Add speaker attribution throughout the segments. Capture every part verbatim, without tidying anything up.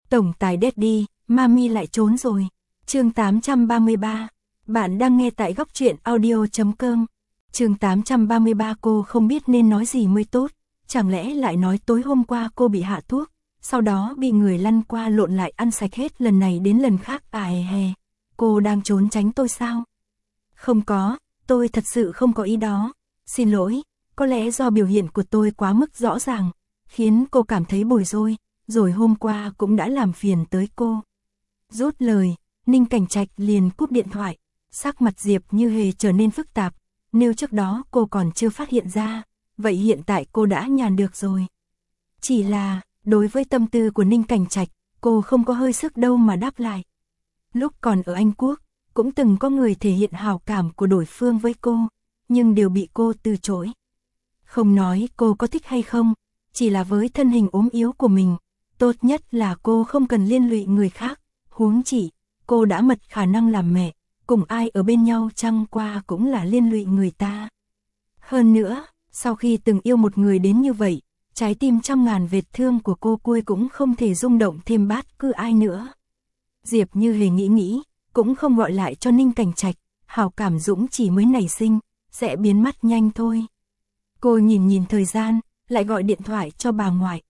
Speaker 1: Tổng tài Daddy, Mami lại trốn rồi. Chương tám trăm ba mươi ba. Bạn đang nghe tại góc truyện audio chấm com. Chương tám trăm ba mươi ba. Cô không biết nên nói gì mới tốt. Chẳng lẽ lại nói tối hôm qua cô bị hạ thuốc, sau đó bị người lăn qua lộn lại ăn sạch hết lần này đến lần khác à hè hè. Cô đang trốn tránh tôi sao? Không có, tôi thật sự không có ý đó. Xin lỗi, có lẽ do biểu hiện của tôi quá mức rõ ràng, khiến cô cảm thấy bối rối, rồi hôm qua cũng đã làm phiền tới cô. Rút lời, Ninh Cảnh Trạch liền cúp điện thoại, sắc mặt Diệp Như Hề trở nên phức tạp, nếu trước đó cô còn chưa phát hiện ra, vậy hiện tại cô đã nhàn được rồi. Chỉ là, đối với tâm tư của Ninh Cảnh Trạch, cô không có hơi sức đâu mà đáp lại. Lúc còn ở Anh Quốc, cũng từng có người thể hiện hảo cảm của đối phương với cô, nhưng đều bị cô từ chối. Không nói cô có thích hay không, chỉ là với thân hình ốm yếu của mình, tốt nhất là cô không cần liên lụy người khác, huống chỉ, cô đã mật khả năng làm mẹ, cùng ai ở bên nhau chăng qua cũng là liên lụy người ta. Hơn nữa, sau khi từng yêu một người đến như vậy, trái tim trăm ngàn vết thương của cô cuối cũng không thể rung động thêm bát cứ ai nữa. Diệp Như Hề nghĩ nghĩ, cũng không gọi lại cho Ninh Cảnh Trạch, hảo cảm dũng chỉ mới nảy sinh, sẽ biến mất nhanh thôi. Cô nhìn nhìn thời gian, lại gọi điện thoại cho bà ngoại.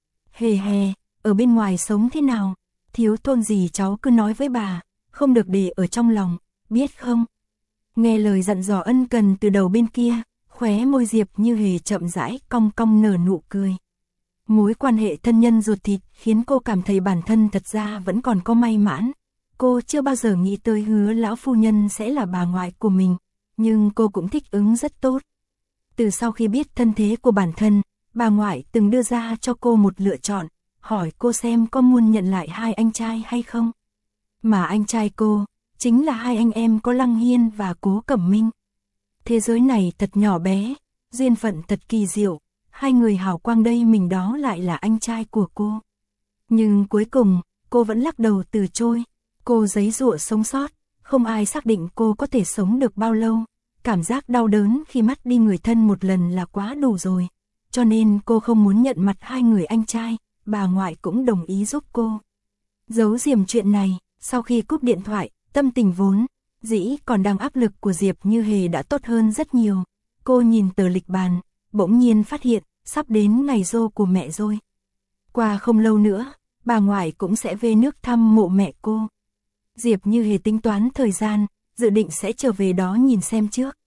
Speaker 1: Hề hề, ở bên ngoài sống thế nào? Thiếu thốn gì cháu cứ nói với bà, không được để ở trong lòng, biết không? Nghe lời dặn dò ân cần từ đầu bên kia, khóe môi Diệp Như Hề chậm rãi cong cong nở nụ cười. Mối quan hệ thân nhân ruột thịt khiến cô cảm thấy bản thân thật ra vẫn còn có may mắn. Cô chưa bao giờ nghĩ tới hứa lão phu nhân sẽ là bà ngoại của mình, nhưng cô cũng thích ứng rất tốt. Từ sau khi biết thân thế của bản thân, bà ngoại từng đưa ra cho cô một lựa chọn, hỏi cô xem có muốn nhận lại hai anh trai hay không. Mà anh trai cô, chính là hai anh em có Lăng Hiên và Cố Cẩm Minh. Thế giới này thật nhỏ bé, duyên phận thật kỳ diệu, hai người hào quang đây mình đó lại là anh trai của cô. Nhưng cuối cùng, cô vẫn lắc đầu từ chối. Cô giãy giụa sống sót, không ai xác định cô có thể sống được bao lâu. Cảm giác đau đớn khi mất đi người thân một lần là quá đủ rồi. Cho nên cô không muốn nhận mặt hai người anh trai, bà ngoại cũng đồng ý giúp cô. Giấu giếm chuyện này, sau khi cúp điện thoại, tâm tình vốn dĩ còn đang áp lực của Diệp Như Hề đã tốt hơn rất nhiều. Cô nhìn tờ lịch bàn, bỗng nhiên phát hiện, sắp đến ngày rô của mẹ rồi. Qua không lâu nữa, bà ngoại cũng sẽ về nước thăm mộ mẹ cô. Diệp Như Hề tính toán thời gian, dự định sẽ trở về đó nhìn xem trước.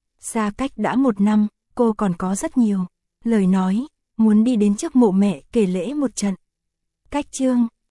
Speaker 1: Xa cách đã một năm, cô còn có rất nhiều lời nói, muốn đi đến trước mộ mẹ kể lễ một trận. Cách chương